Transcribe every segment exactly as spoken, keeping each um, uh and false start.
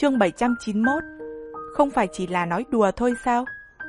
Chương bảy trăm chín mươi mốt. Không phải chỉ là nói đùa thôi sao?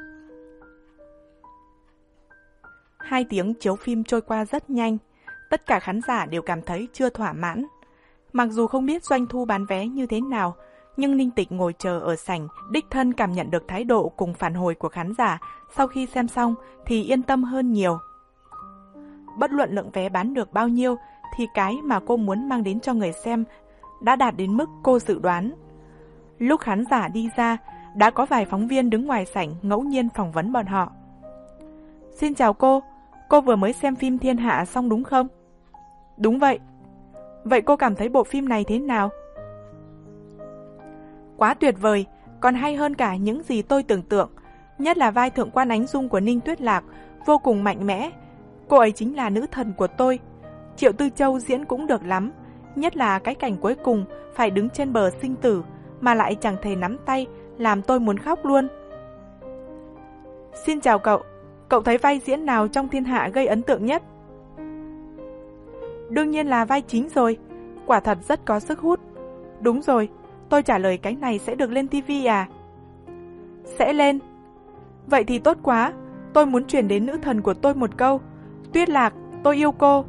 Hai tiếng chiếu phim trôi qua rất nhanh. Tất cả khán giả đều cảm thấy chưa thỏa mãn. Mặc dù không biết doanh thu bán vé như thế nào, nhưng Ninh Tịch ngồi chờ ở sảnh, đích thân cảm nhận được thái độ cùng phản hồi của khán giả sau khi xem xong thì yên tâm hơn nhiều. Bất luận lượng vé bán được bao nhiêu thì cái mà cô muốn mang đến cho người xem đã đạt đến mức cô dự đoán. Lúc khán giả đi ra, đã có vài phóng viên đứng ngoài sảnh ngẫu nhiên phỏng vấn bọn họ. Xin chào cô, cô vừa mới xem phim Thiên Hạ xong đúng không? Đúng vậy. Vậy cô cảm thấy bộ phim này thế nào? Quá tuyệt vời, còn hay hơn cả những gì tôi tưởng tượng. Nhất là vai thượng quan Ánh Dung của Ninh Tuyết Lạc, vô cùng mạnh mẽ. Cô ấy chính là nữ thần của tôi. Triệu Tư Châu diễn cũng được lắm. Nhất là cái cảnh cuối cùng phải đứng trên bờ sinh tử mà lại chẳng thể nắm tay, làm tôi muốn khóc luôn. Xin chào cậu, cậu thấy vai diễn nào trong Thiên Hạ gây ấn tượng nhất? Đương nhiên là vai chính rồi, quả thật rất có sức hút. Đúng rồi, tôi trả lời cái này sẽ được lên ti vi à? Sẽ lên. Vậy thì tốt quá, tôi muốn truyền đến nữ thần của tôi một câu. Tuyết Lạc, tôi yêu cô.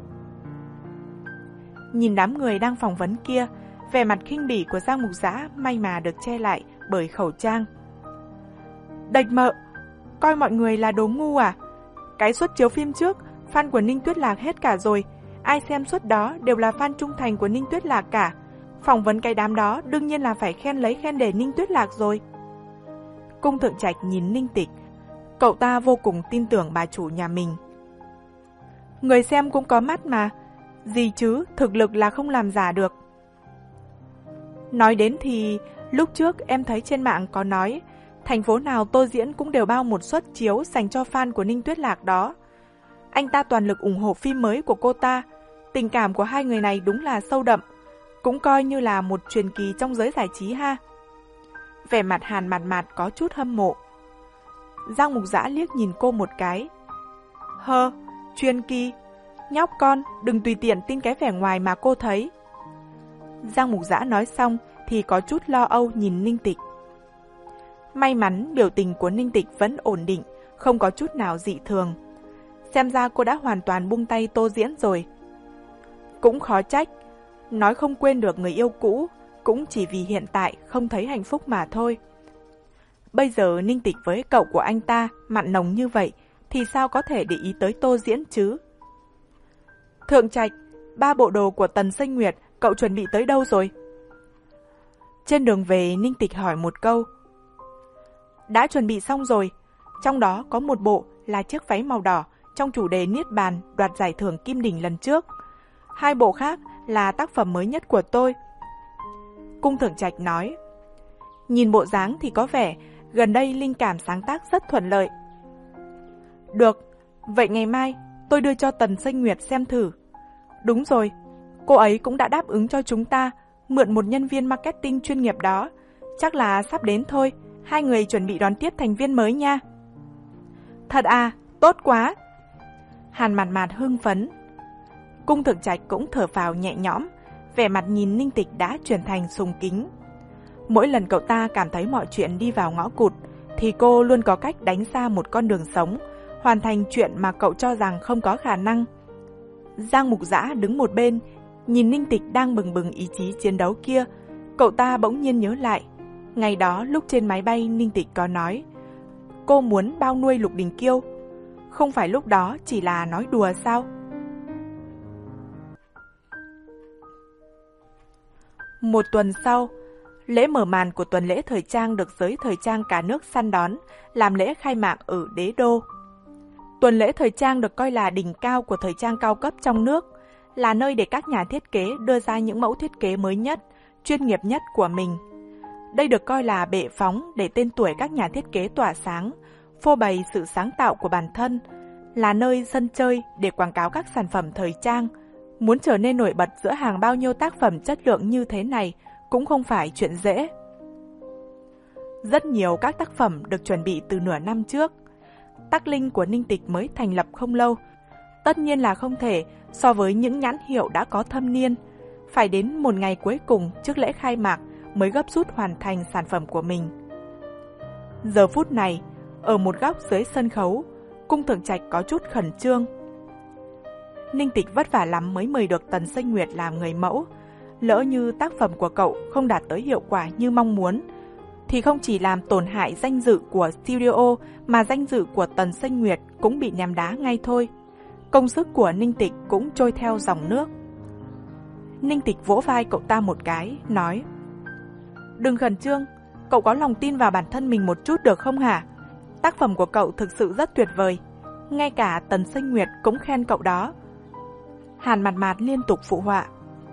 Nhìn đám người đang phỏng vấn kia, vẻ mặt khinh bỉ của Giang Mục Dã may mà được che lại bởi khẩu trang. Đạch mợ, coi mọi người là đồ ngu à? Cái suất chiếu phim trước, fan của Ninh Tuyết Lạc hết cả rồi. Ai xem suất đó đều là fan trung thành của Ninh Tuyết Lạc cả. Phỏng vấn cái đám đó đương nhiên là phải khen lấy khen để Ninh Tuyết Lạc rồi. Cung Thượng Trạch nhìn Ninh Tịch, cậu ta vô cùng tin tưởng bà chủ nhà mình. Người xem cũng có mắt mà, gì chứ, thực lực là không làm giả được. Nói đến thì, lúc trước em thấy trên mạng có nói, thành phố nào tôi diễn cũng đều bao một suất chiếu dành cho fan của Ninh Tuyết Lạc đó. Anh ta toàn lực ủng hộ phim mới của cô ta, tình cảm của hai người này đúng là sâu đậm, cũng coi như là một truyền kỳ trong giới giải trí ha. Vẻ mặt Hàn Mạt Mạt có chút hâm mộ. Giang Mục Dã liếc nhìn cô một cái. Hơ, truyền kỳ, nhóc con, đừng tùy tiện tin cái vẻ ngoài mà cô thấy. Giang Mục Dã nói xong thì có chút lo âu nhìn Ninh Tịch. May mắn biểu tình của Ninh Tịch vẫn ổn định, không có chút nào dị thường. Xem ra cô đã hoàn toàn buông tay tô diễn rồi. Cũng khó trách, nói không quên được người yêu cũ, cũng chỉ vì hiện tại không thấy hạnh phúc mà thôi. Bây giờ Ninh Tịch với cậu của anh ta mặn nồng như vậy, thì sao có thể để ý tới tô diễn chứ? Thượng Trạch, ba bộ đồ của Tần Sinh Nguyệt, cậu chuẩn bị tới đâu rồi? Trên đường về, Ninh Tịch hỏi một câu. Đã chuẩn bị xong rồi, trong đó có một bộ là chiếc váy màu đỏ trong chủ đề Niết Bàn đoạt giải thưởng Kim Đỉnh lần trước. Hai bộ khác là tác phẩm mới nhất của tôi. Cung Thượng Trạch nói. Nhìn bộ dáng thì có vẻ gần đây linh cảm sáng tác rất thuận lợi. Được, vậy ngày mai tôi đưa cho Tần Sinh Nguyệt xem thử. Đúng rồi, cô ấy cũng đã đáp ứng cho chúng ta mượn một nhân viên marketing chuyên nghiệp đó. Chắc là sắp đến thôi, hai người chuẩn bị đón tiếp thành viên mới nha. Thật à, tốt quá. Hàn Mạt Mạt hưng phấn. Cung Thượng Trạch cũng thở phào nhẹ nhõm, vẻ mặt nhìn Ninh Tịch đã chuyển thành sùng kính. Mỗi lần cậu ta cảm thấy mọi chuyện đi vào ngõ cụt, thì cô luôn có cách đánh ra một con đường sống, hoàn thành chuyện mà cậu cho rằng không có khả năng. Giang Mục Dã đứng một bên, nhìn Ninh Tịch đang bừng bừng ý chí chiến đấu kia, cậu ta bỗng nhiên nhớ lại. Ngày đó lúc trên máy bay Ninh Tịch có nói, cô muốn bao nuôi Lục Đình Kiêu. Không phải lúc đó chỉ là nói đùa sao? Một tuần sau, lễ mở màn của tuần lễ thời trang được giới thời trang cả nước săn đón, làm lễ khai mạc ở Đế Đô. Tuần lễ thời trang được coi là đỉnh cao của thời trang cao cấp trong nước, là nơi để các nhà thiết kế đưa ra những mẫu thiết kế mới nhất, chuyên nghiệp nhất của mình. Đây được coi là bệ phóng để tên tuổi các nhà thiết kế tỏa sáng, phô bày sự sáng tạo của bản thân, là nơi sân chơi để quảng cáo các sản phẩm thời trang. Muốn trở nên nổi bật giữa hàng bao nhiêu tác phẩm chất lượng như thế này cũng không phải chuyện dễ. Rất nhiều các tác phẩm được chuẩn bị từ nửa năm trước. Tắc Linh của Ninh Tịch mới thành lập không lâu, tất nhiên là không thể so với những nhãn hiệu đã có thâm niên. Phải đến một ngày cuối cùng trước lễ khai mạc mới gấp rút hoàn thành sản phẩm của mình. Giờ phút này, ở một góc dưới sân khấu, Cung Thượng Trạch có chút khẩn trương. Ninh Tịch vất vả lắm mới mời được Tần Xanh Nguyệt làm người mẫu. Lỡ như tác phẩm của cậu không đạt tới hiệu quả như mong muốn, thì không chỉ làm tổn hại danh dự của studio mà danh dự của Tần Xanh Nguyệt cũng bị ném đá ngay thôi. Công sức của Ninh Tịch cũng trôi theo dòng nước. Ninh Tịch vỗ vai cậu ta một cái, nói: Đừng khẩn trương, cậu có lòng tin vào bản thân mình một chút được không hả? Tác phẩm của cậu thực sự rất tuyệt vời, ngay cả Tần Xanh Nguyệt cũng khen cậu đó. Hàn Mạt Mạt liên tục phụ họa: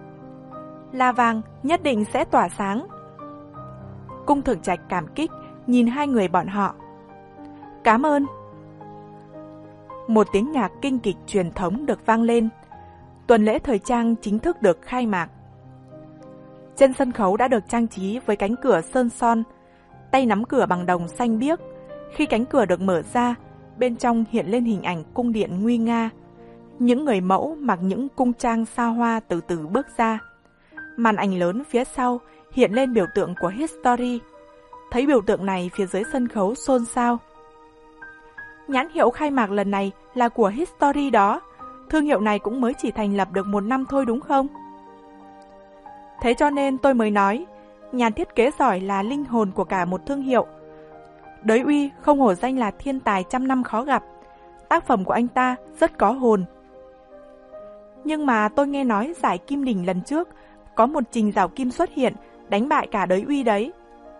La Vàng nhất định sẽ tỏa sáng. Cung Thượng Trạch cảm kích nhìn hai người bọn họ. Cảm ơn. Một tiếng nhạc kinh kịch truyền thống được vang lên. Tuần lễ thời trang chính thức được khai mạc. Trên sân khấu đã được trang trí với cánh cửa sơn son, tay nắm cửa bằng đồng xanh biếc. Khi cánh cửa được mở ra, bên trong hiện lên hình ảnh cung điện nguy nga. Những người mẫu mặc những cung trang xa hoa từ từ bước ra. Màn ảnh lớn phía sau hiện lên biểu tượng của History. Thấy biểu tượng này, phía dưới sân khấu xôn xao. Nhãn hiệu khai mạc lần này là của History đó. Thương hiệu này cũng mới chỉ thành lập được một năm thôi đúng không? Thế cho nên tôi mới nói, nhà thiết kế giỏi là linh hồn của cả một thương hiệu. Đới Uy không hổ danh là thiên tài trăm năm khó gặp. Tác phẩm của anh ta rất có hồn. Nhưng mà tôi nghe nói giải Kim Đỉnh lần trước có một Trình Giảo Kim xuất hiện, đánh bại cả Đới Uy đấy.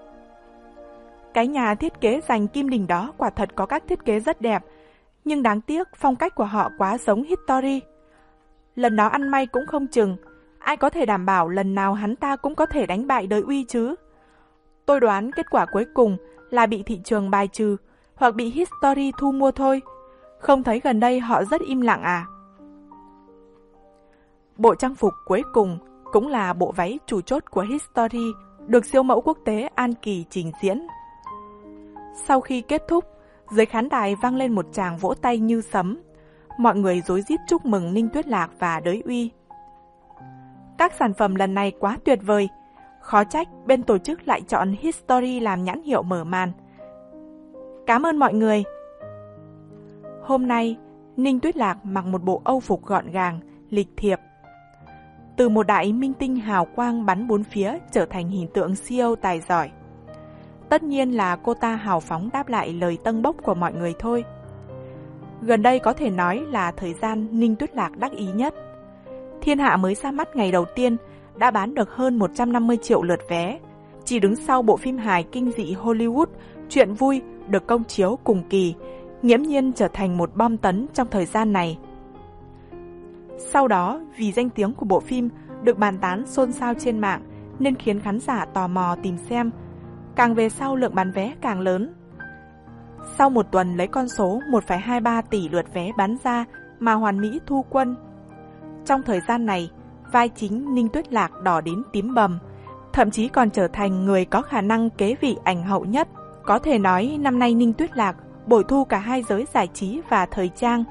Cái nhà thiết kế giành Kim Đỉnh đó quả thật có các thiết kế rất đẹp, nhưng đáng tiếc phong cách của họ quá giống History. Lần đó ăn may cũng không chừng, ai có thể đảm bảo lần nào hắn ta cũng có thể đánh bại Đới Uy chứ? Tôi đoán kết quả cuối cùng là bị thị trường bài trừ, hoặc bị History thu mua thôi. Không thấy gần đây họ rất im lặng à? Bộ trang phục cuối cùng cũng là bộ váy chủ chốt của History, được siêu mẫu quốc tế An Kỳ trình diễn. Sau khi kết thúc, dưới khán đài vang lên một tràng vỗ tay như sấm. Mọi người rối rít chúc mừng Ninh Tuyết Lạc và Đới Uy. Các sản phẩm lần này quá tuyệt vời, khó trách bên tổ chức lại chọn History làm nhãn hiệu mở màn. Cảm ơn mọi người. Hôm nay, Ninh Tuyết Lạc mặc một bộ âu phục gọn gàng, lịch thiệp. Từ một đại minh tinh hào quang bắn bốn phía trở thành hình tượng xê e ô tài giỏi. Tất nhiên là cô ta hào phóng đáp lại lời tâng bốc của mọi người thôi. Gần đây có thể nói là thời gian Ninh Tuyết Lạc đắc ý nhất. Thiên Hạ mới ra mắt ngày đầu tiên đã bán được hơn một trăm năm mươi triệu lượt vé, chỉ đứng sau bộ phim hài kinh dị Hollywood Chuyện Vui được công chiếu cùng kỳ, nghiễm nhiên trở thành một bom tấn trong thời gian này. Sau đó, vì danh tiếng của bộ phim được bàn tán xôn xao trên mạng nên khiến khán giả tò mò tìm xem, càng về sau lượng bán vé càng lớn. Sau một tuần lấy con số một phẩy hai ba tỷ lượt vé bán ra mà hoàn mỹ thu quân. Trong thời gian này, vai chính Ninh Tuyết Lạc đỏ đến tím bầm, thậm chí còn trở thành người có khả năng kế vị ảnh hậu nhất. Có thể nói năm nay Ninh Tuyết Lạc bội thu cả hai giới giải trí và thời trang.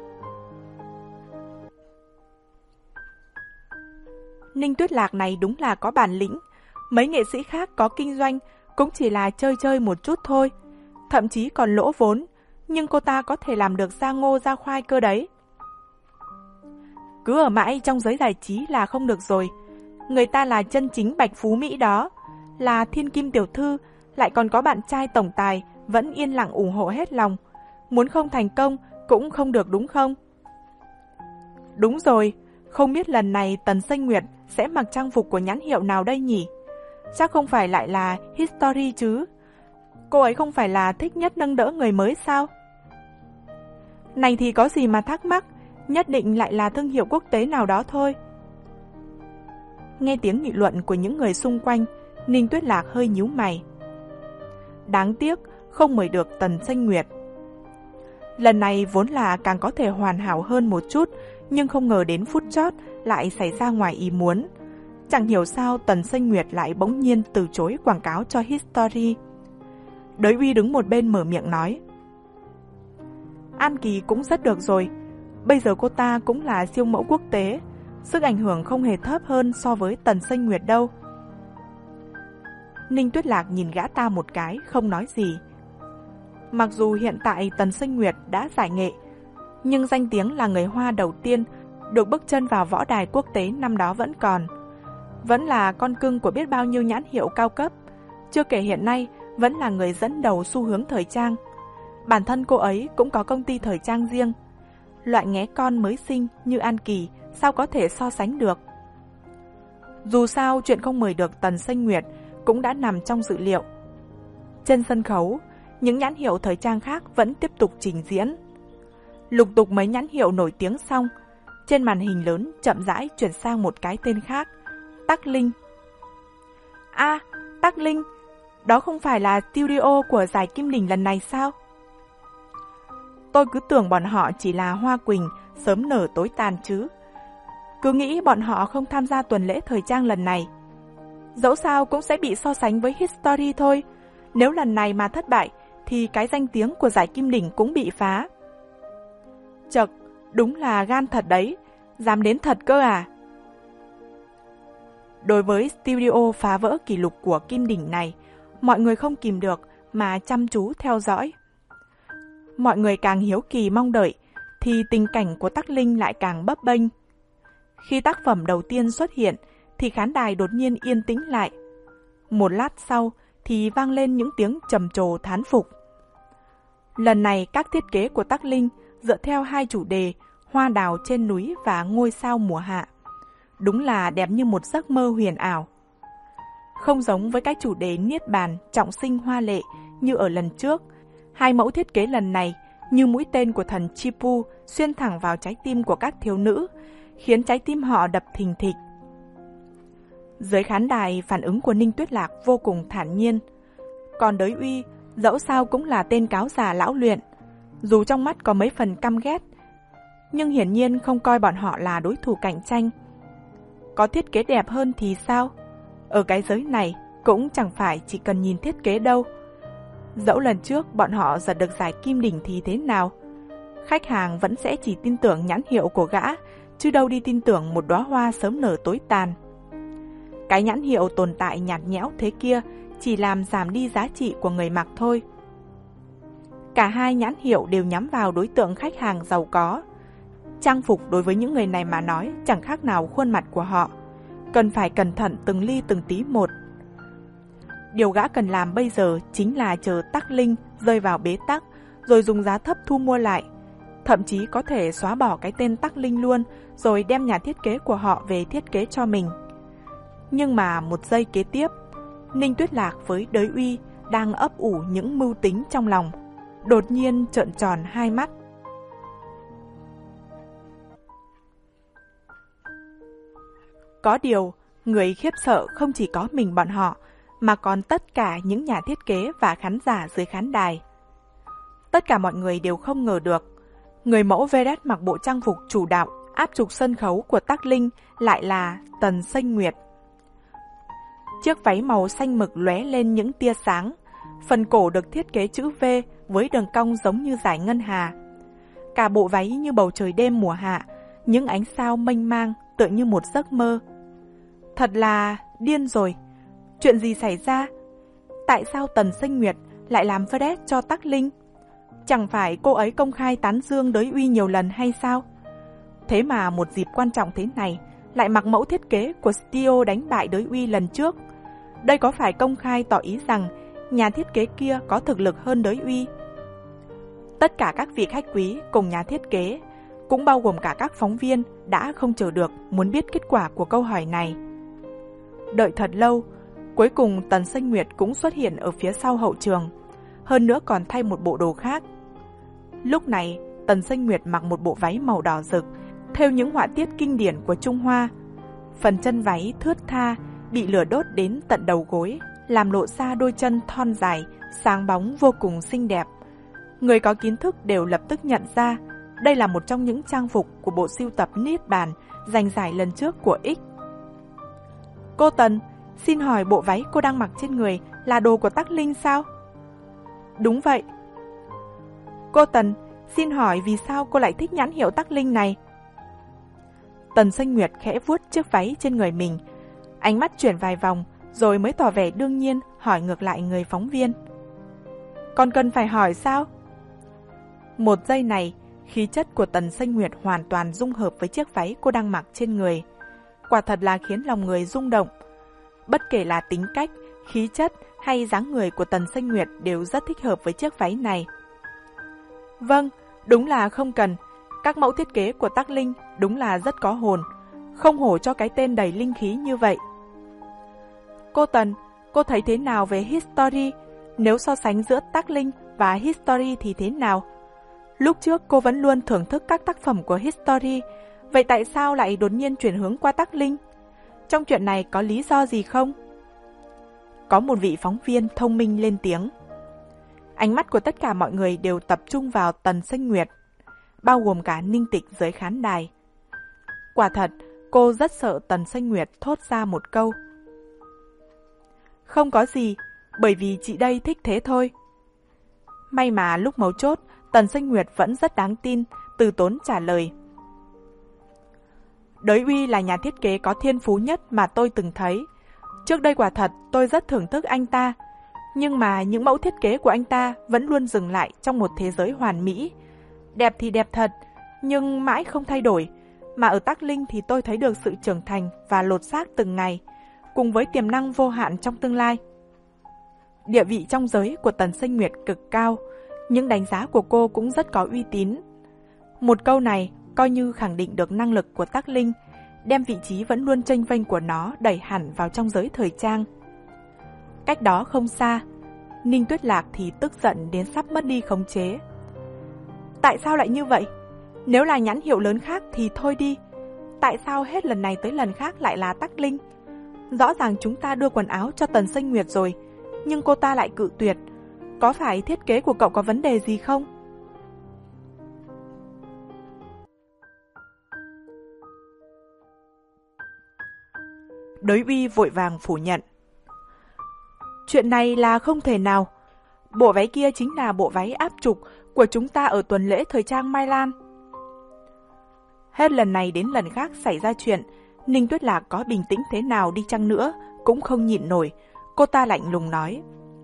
Ninh Tuyết Lạc này đúng là có bản lĩnh. Mấy nghệ sĩ khác có kinh doanh cũng chỉ là chơi chơi một chút thôi, thậm chí còn lỗ vốn, nhưng cô ta có thể làm được ra ngô ra khoai cơ đấy. Cứ ở mãi trong giới giải trí là không được rồi. Người ta là chân chính bạch phú Mỹ đó, là thiên kim tiểu thư, lại còn có bạn trai tổng tài vẫn yên lặng ủng hộ hết lòng. Muốn không thành công cũng không được đúng không? Đúng rồi, không biết lần này Tần Xanh Nguyệt sẽ mặc trang phục của nhãn hiệu nào đây nhỉ? Chắc không phải lại là History chứ? Cô ấy không phải là thích nhất nâng đỡ người mới sao? Này thì có gì mà thắc mắc, nhất định lại là thương hiệu quốc tế nào đó thôi. Nghe tiếng nghị luận của những người xung quanh, Ninh Tuyết Lạc hơi nhíu mày. Đáng tiếc không mời được Tần Xanh Nguyệt. Lần này vốn là càng có thể hoàn hảo hơn một chút, nhưng không ngờ đến phút chót lại xảy ra ngoài ý muốn. Chẳng hiểu sao Tần Xanh Nguyệt lại bỗng nhiên từ chối quảng cáo cho History. Đới Uy đứng một bên mở miệng nói: An Kỳ cũng rất được rồi, bây giờ cô ta cũng là siêu mẫu quốc tế, sức ảnh hưởng không hề thấp hơn so với Tần Xanh Nguyệt đâu. Ninh Tuyết Lạc nhìn gã ta một cái, không nói gì. Mặc dù hiện tại Tần Sinh Nguyệt đã giải nghệ, nhưng danh tiếng là người Hoa đầu tiên được bước chân vào võ đài quốc tế năm đó vẫn còn. Vẫn là con cưng của biết bao nhiêu nhãn hiệu cao cấp, chưa kể hiện nay vẫn là người dẫn đầu xu hướng thời trang. Bản thân cô ấy cũng có công ty thời trang riêng. Loại nghé con mới sinh như An Kỳ sao có thể so sánh được. Dù sao chuyện không mời được Tần Sinh Nguyệt cũng đã nằm trong dự liệu. Trên sân khấu, những nhãn hiệu thời trang khác vẫn tiếp tục trình diễn. Lục tục mấy nhãn hiệu nổi tiếng xong, trên màn hình lớn chậm rãi chuyển sang một cái tên khác, Tắc Linh. A, à, Tắc Linh, đó không phải là studio của giải Kim Đỉnh lần này sao? Tôi cứ tưởng bọn họ chỉ là hoa quỳnh sớm nở tối tàn chứ. Cứ nghĩ bọn họ không tham gia tuần lễ thời trang lần này. Dẫu sao cũng sẽ bị so sánh với History thôi. Nếu lần này mà thất bại, thì cái danh tiếng của giải Kim Đỉnh cũng bị phá. Chậc, đúng là gan thật đấy, dám đến thật cơ à. Đối với studio phá vỡ kỷ lục của Kim Đỉnh này, mọi người không kìm được mà chăm chú theo dõi. Mọi người càng hiếu kỳ mong đợi, thì tình cảnh của Tắc Linh lại càng bấp bênh. Khi tác phẩm đầu tiên xuất hiện, thì khán đài đột nhiên yên tĩnh lại. Một lát sau, thì vang lên những tiếng trầm trồ thán phục. Lần này các thiết kế của Tắc Linh dựa theo hai chủ đề hoa đào trên núi và ngôi sao mùa hạ. Đúng là đẹp như một giấc mơ huyền ảo. Không giống với cái chủ đề niết bàn trọng sinh hoa lệ như ở lần trước, hai mẫu thiết kế lần này như mũi tên của thần Chipu xuyên thẳng vào trái tim của các thiếu nữ, khiến trái tim họ đập thình thịch. Dưới khán đài, phản ứng của Ninh Tuyết Lạc vô cùng thản nhiên. Còn Đới Uy, dẫu sao cũng là tên cáo già lão luyện, dù trong mắt có mấy phần căm ghét, nhưng hiển nhiên không coi bọn họ là đối thủ cạnh tranh. Có thiết kế đẹp hơn thì sao? Ở cái giới này cũng chẳng phải chỉ cần nhìn thiết kế đâu. Dẫu lần trước bọn họ giật được giải Kim Đỉnh thì thế nào? Khách hàng vẫn sẽ chỉ tin tưởng nhãn hiệu của gã, chứ đâu đi tin tưởng một đóa hoa sớm nở tối tàn. Cái nhãn hiệu tồn tại nhạt nhẽo thế kia chỉ làm giảm đi giá trị của người mặc thôi. Cả hai nhãn hiệu đều nhắm vào đối tượng khách hàng giàu có. Trang phục đối với những người này mà nói chẳng khác nào khuôn mặt của họ, cần phải cẩn thận từng ly từng tí một. Điều gã cần làm bây giờ chính là chờ Tắc Linh rơi vào bế tắc, rồi dùng giá thấp thu mua lại. Thậm chí có thể xóa bỏ cái tên Tắc Linh luôn, rồi đem nhà thiết kế của họ về thiết kế cho mình. Nhưng mà một giây kế tiếp, Ninh Tuyết Lạc với Đới Uy đang ấp ủ những mưu tính trong lòng, đột nhiên trợn tròn hai mắt. Có điều, người khiếp sợ không chỉ có mình bọn họ, mà còn tất cả những nhà thiết kế và khán giả dưới khán đài. Tất cả mọi người đều không ngờ được, người mẫu Veret mặc bộ trang phục chủ đạo áp trục sân khấu của Tắc Linh lại là Tần Sinh Nguyệt. Chiếc váy màu xanh mực lóe lên những tia sáng, phần cổ được thiết kế chữ V với đường cong giống như dải ngân hà. Cả bộ váy như bầu trời đêm mùa hạ, những ánh sao mênh mang tựa như một giấc mơ. Thật là điên rồi. Chuyện gì xảy ra? Tại sao Tần Sinh Nguyệt lại làm vedette cho Tắc Linh? Chẳng phải cô ấy công khai tán dương Đới Uy nhiều lần hay sao? Thế mà một dịp quan trọng thế này lại mặc mẫu thiết kế của studio đánh bại Đới Uy lần trước. Đây có phải công khai tỏ ý rằng nhà thiết kế kia có thực lực hơn Đới Uy? Tất cả các vị khách quý cùng nhà thiết kế, cũng bao gồm cả các phóng viên, đã không chờ được muốn biết kết quả của câu hỏi này. Đợi thật lâu, cuối cùng Tần Sinh Nguyệt cũng xuất hiện ở phía sau hậu trường, hơn nữa còn thay một bộ đồ khác. Lúc này, Tần Sinh Nguyệt mặc một bộ váy màu đỏ rực, thêu những họa tiết kinh điển của Trung Hoa. Phần chân váy thướt tha, bị lửa đốt đến tận đầu gối, làm lộ ra đôi chân thon dài, sáng bóng vô cùng xinh đẹp. Người có kiến thức đều lập tức nhận ra, đây là một trong những trang phục của bộ sưu tập Niết Bàn giành giải lần trước của X. Cô Tần, xin hỏi bộ váy cô đang mặc trên người là đồ của Tắc Linh sao? Đúng vậy. Cô Tần, xin hỏi vì sao cô lại thích nhãn hiệu Tắc Linh này? Tần Sinh Nguyệt khẽ vuốt chiếc váy trên người mình, ánh mắt chuyển vài vòng, rồi mới tỏ vẻ đương nhiên hỏi ngược lại người phóng viên. Còn cần phải hỏi sao? Một giây này, khí chất của Tần Xanh Nguyệt hoàn toàn dung hợp với chiếc váy cô đang mặc trên người. Quả thật là khiến lòng người rung động. Bất kể là tính cách, khí chất hay dáng người của Tần Xanh Nguyệt đều rất thích hợp với chiếc váy này. Vâng, đúng là không cần. Các mẫu thiết kế của Tắc Linh đúng là rất có hồn, không hổ cho cái tên đầy linh khí như vậy. Cô Tần, cô thấy thế nào về History? Nếu so sánh giữa Tắc Linh và History thì thế nào? Lúc trước cô vẫn luôn thưởng thức các tác phẩm của History, vậy tại sao lại đột nhiên chuyển hướng qua Tắc Linh? Trong chuyện này có lý do gì không? Có một vị phóng viên thông minh lên tiếng. Ánh mắt của tất cả mọi người đều tập trung vào Tần Xanh Nguyệt, bao gồm cả Ninh Tịch dưới khán đài. Quả thật, cô rất sợ Tần Xanh Nguyệt thốt ra một câu. Không có gì, bởi vì chị đây thích thế thôi. May mà lúc mấu chốt, Tần Xanh Nguyệt vẫn rất đáng tin, từ tốn trả lời. Đới Uy là nhà thiết kế có thiên phú nhất mà tôi từng thấy. Trước đây quả thật tôi rất thưởng thức anh ta, nhưng mà những mẫu thiết kế của anh ta vẫn luôn dừng lại trong một thế giới hoàn mỹ. Đẹp thì đẹp thật, nhưng mãi không thay đổi. Mà ở Tắc Linh thì tôi thấy được sự trưởng thành và lột xác từng ngày, cùng với tiềm năng vô hạn trong tương lai. Địa vị trong giới của Tần Xanh Nguyệt cực cao, những đánh giá của cô cũng rất có uy tín. Một câu này coi như khẳng định được năng lực của Tắc Linh, đem vị trí vẫn luôn chênh vênh của nó đẩy hẳn vào trong giới thời trang. Cách đó không xa, Ninh Tuyết Lạc thì tức giận đến sắp mất đi khống chế. Tại sao lại như vậy? Nếu là nhãn hiệu lớn khác thì thôi đi. Tại sao hết lần này tới lần khác lại là Tắc Linh? Rõ ràng chúng ta đưa quần áo cho Tần Xanh Nguyệt rồi, nhưng cô ta lại cự tuyệt. Có phải thiết kế của cậu có vấn đề gì không? Đới Uy vội vàng phủ nhận. Chuyện này là không thể nào. Bộ váy kia chính là bộ váy áp trục của chúng ta ở tuần lễ thời trang Mai Lan. Hết lần này đến lần khác xảy ra chuyện, Ninh Tuyết Lạc có bình tĩnh thế nào đi chăng nữa cũng không nhịn nổi. Cô ta lạnh lùng nói.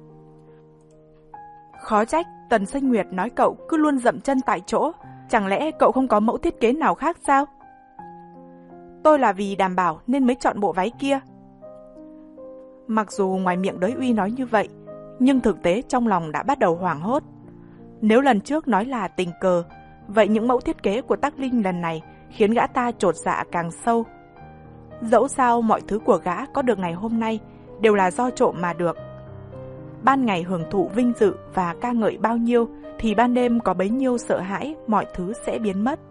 Khó trách Tần Xanh Nguyệt nói cậu cứ luôn dậm chân tại chỗ. Chẳng lẽ cậu không có mẫu thiết kế nào khác sao? Tôi là vì đảm bảo nên mới chọn bộ váy kia. Mặc dù ngoài miệng Đới Uy nói như vậy, nhưng thực tế trong lòng đã bắt đầu hoảng hốt. Nếu lần trước nói là tình cờ, vậy những mẫu thiết kế của Tắc Linh lần này khiến gã ta chột dạ càng sâu. Dẫu sao mọi thứ của gã có được ngày hôm nay đều là do trộm mà được. Ban ngày hưởng thụ vinh dự và ca ngợi bao nhiêu thì ban đêm có bấy nhiêu sợ hãi mọi thứ sẽ biến mất.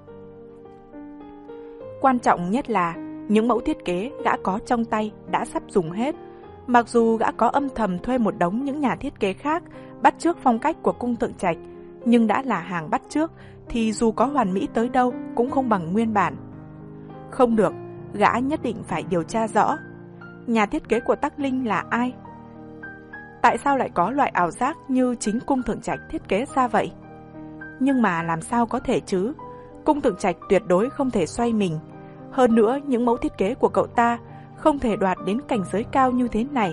Quan trọng nhất là những mẫu thiết kế gã có trong tay đã sắp dùng hết. Mặc dù gã có âm thầm thuê một đống những nhà thiết kế khác bắt chước phong cách của cung Thượng Trạch, nhưng đã là hàng bắt chước thì dù có hoàn mỹ tới đâu cũng không bằng nguyên bản. Không được, gã nhất định phải điều tra rõ. Nhà thiết kế của Tắc Linh là ai? Tại sao lại có loại ảo giác như chính cung Thượng Trạch thiết kế ra vậy? Nhưng mà làm sao có thể chứ? Cung Thượng Trạch tuyệt đối không thể xoay mình. Hơn nữa, những mẫu thiết kế của cậu ta không thể đoạt đến cảnh giới cao như thế này.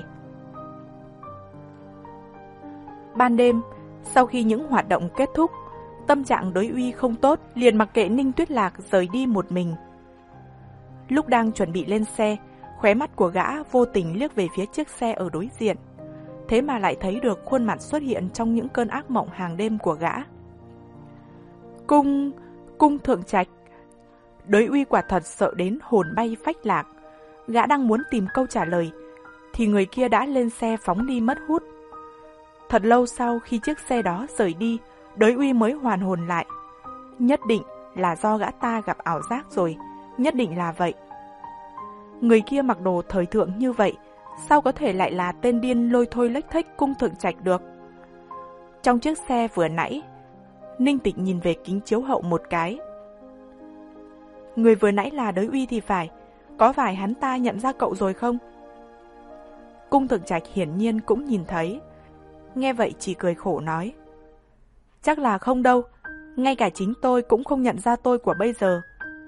Ban đêm, sau khi những hoạt động kết thúc, tâm trạng Đới Uy không tốt, liền mặc kệ Ninh Tuyết Lạc rời đi một mình. Lúc đang chuẩn bị lên xe, khóe mắt của gã vô tình liếc về phía chiếc xe ở đối diện. Thế mà lại thấy được khuôn mặt xuất hiện trong những cơn ác mộng hàng đêm của gã. Cung, cung Thượng Trạch. Đới Uy quả thật sợ đến hồn bay phách lạc. Gã đang muốn tìm câu trả lời, thì người kia đã lên xe phóng đi mất hút. Thật lâu sau khi chiếc xe đó rời đi, Đới Uy mới hoàn hồn lại. Nhất định là do gã ta gặp ảo giác rồi, nhất định là vậy. Người kia mặc đồ thời thượng như vậy, sao có thể lại là tên điên lôi thôi lếch thếch cung Thượng Trạch được? Trong chiếc xe vừa nãy, Ninh Tịch nhìn về kính chiếu hậu một cái. Người vừa nãy là Đới Uy thì phải, có phải hắn ta nhận ra cậu rồi không? Cung Thượng Trạch hiển nhiên cũng nhìn thấy. Nghe vậy chỉ cười khổ nói. Chắc là không đâu, ngay cả chính tôi cũng không nhận ra tôi của bây giờ.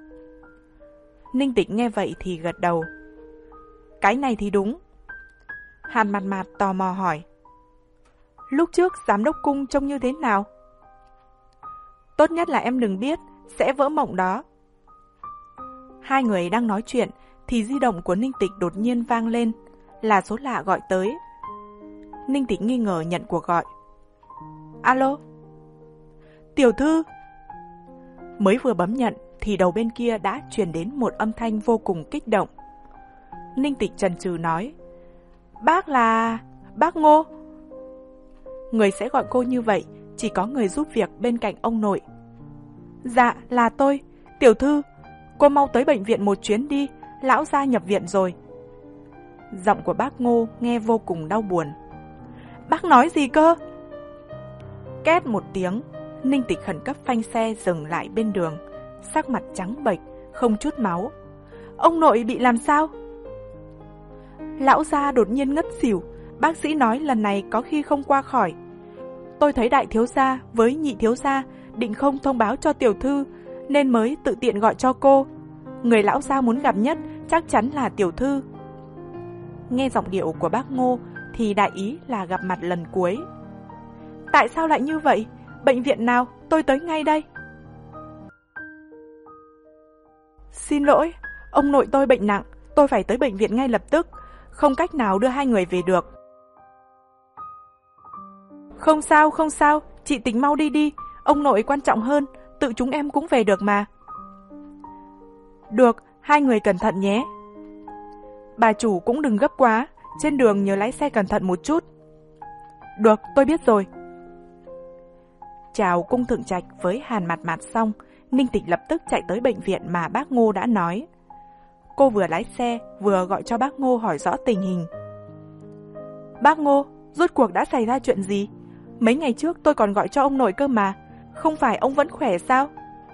Ninh Tịch nghe vậy thì gật đầu. Cái này thì đúng. Hàn Mạt Mạt tò mò hỏi. Lúc trước giám đốc cung trông như thế nào? Tốt nhất là em đừng biết, sẽ vỡ mộng đó. Hai người đang nói chuyện thì di động của Ninh Tịch đột nhiên vang lên, là số lạ gọi tới. Ninh Tịch nghi ngờ nhận cuộc gọi. Alo? Tiểu thư? Mới vừa bấm nhận thì đầu bên kia đã truyền đến một âm thanh vô cùng kích động. Ninh Tịch chần chừ nói. Bác là... bác Ngô. Người sẽ gọi cô như vậy chỉ có người giúp việc bên cạnh ông nội. Dạ, là tôi. Tiểu thư, cô mau tới bệnh viện một chuyến đi, lão gia nhập viện rồi. Giọng của bác Ngô nghe vô cùng đau buồn. Bác nói gì cơ? Két một tiếng, Ninh Tịch khẩn cấp phanh xe dừng lại bên đường, sắc mặt trắng bệch, không chút máu. Ông nội bị làm sao? Lão gia đột nhiên ngất xỉu, bác sĩ nói lần này có khi không qua khỏi. Tôi thấy đại thiếu gia với nhị thiếu gia định không thông báo cho tiểu thư, nên mới tự tiện gọi cho cô. Người lão gia muốn gặp nhất chắc chắn là tiểu thư. Nghe giọng điệu của bác Ngô thì đại ý là gặp mặt lần cuối. Tại sao lại như vậy? Bệnh viện nào? Tôi tới ngay đây. Xin lỗi, ông nội tôi bệnh nặng, tôi phải tới bệnh viện ngay lập tức, không cách nào đưa hai người về được. Không sao, không sao, chị tính mau đi đi, ông nội quan trọng hơn, tự chúng em cũng về được mà. Được, hai người cẩn thận nhé. Bà chủ cũng đừng gấp quá, trên đường nhớ lái xe cẩn thận một chút. Được, tôi biết rồi. Chào cung thượng trạch với Hàn Mạt Mạt xong, Ninh Tịch lập tức chạy tới bệnh viện mà bác Ngô đã nói. Cô vừa lái xe, vừa gọi cho bác Ngô hỏi rõ tình hình. Bác Ngô, rốt cuộc đã xảy ra chuyện gì? Mấy ngày trước tôi còn gọi cho ông nội cơ mà, không phải ông vẫn khỏe sao?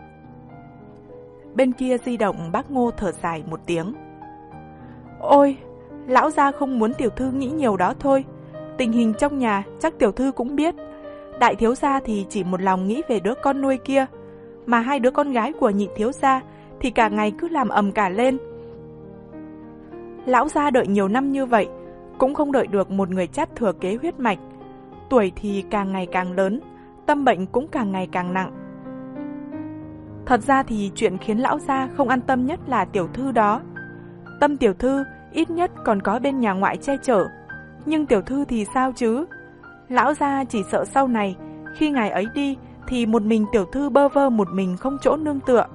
Bên kia di động bác Ngô thở dài một tiếng. Ôi, lão gia không muốn tiểu thư nghĩ nhiều đó thôi. Tình hình trong nhà chắc tiểu thư cũng biết. Đại thiếu gia thì chỉ một lòng nghĩ về đứa con nuôi kia, mà hai đứa con gái của nhị thiếu gia thì cả ngày cứ làm ầm cả lên. Lão gia đợi nhiều năm như vậy, cũng không đợi được một người chắt thừa kế huyết mạch. Tuổi thì càng ngày càng lớn, tâm bệnh cũng càng ngày càng nặng. Thật ra thì chuyện khiến lão gia không an tâm nhất là tiểu thư đó. Tâm tiểu thư ít nhất còn có bên nhà ngoại che chở, nhưng tiểu thư thì sao chứ? Lão gia chỉ sợ sau này, khi ngài ấy đi thì một mình tiểu thư bơ vơ một mình không chỗ nương tựa.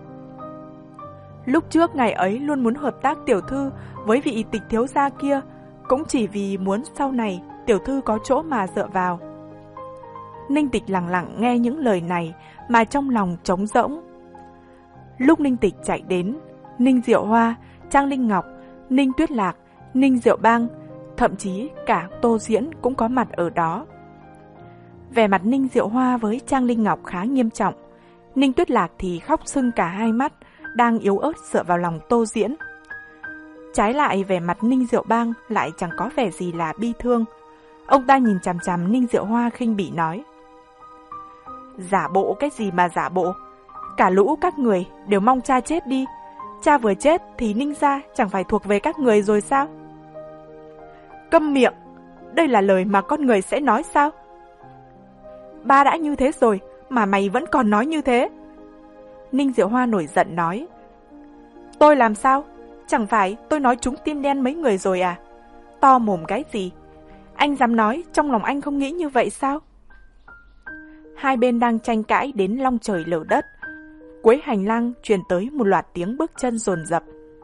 Lúc trước ngài ấy luôn muốn hợp tác tiểu thư với vị tịch thiếu gia kia, cũng chỉ vì muốn sau này tiểu thư có chỗ mà dựa vào. Ninh Tịch lặng lặng nghe những lời này mà trong lòng trống rỗng. Lúc Ninh Tịch chạy đến, Ninh Diệu Hoa, Trang Linh Ngọc, Ninh Tuyết Lạc, Ninh Diệu Bang, thậm chí cả Tô Diễn cũng có mặt ở đó. Vẻ mặt Ninh Diệu Hoa với Trang Linh Ngọc khá nghiêm trọng, Ninh Tuyết Lạc thì khóc sưng cả hai mắt, đang yếu ớt dựa vào lòng Tô Diễn. Trái lại vẻ mặt Ninh Diệu Bang lại chẳng có vẻ gì là bi thương. Ông ta nhìn chằm chằm Ninh Diệu Hoa khinh bỉ nói. Giả bộ cái gì mà giả bộ? Cả lũ các người đều mong cha chết đi. Cha vừa chết thì Ninh gia chẳng phải thuộc về các người rồi sao? Câm miệng! Đây là lời mà con người sẽ nói sao? Ba đã như thế rồi mà mày vẫn còn nói như thế. Ninh Diệu Hoa nổi giận nói. Tôi làm sao? Chẳng phải tôi nói trúng tim đen mấy người rồi à? To mồm cái gì? Anh dám nói trong lòng anh không nghĩ như vậy sao? Hai bên đang tranh cãi đến long trời lở đất. Cuối hành lang truyền tới một loạt tiếng bước chân dồn dập.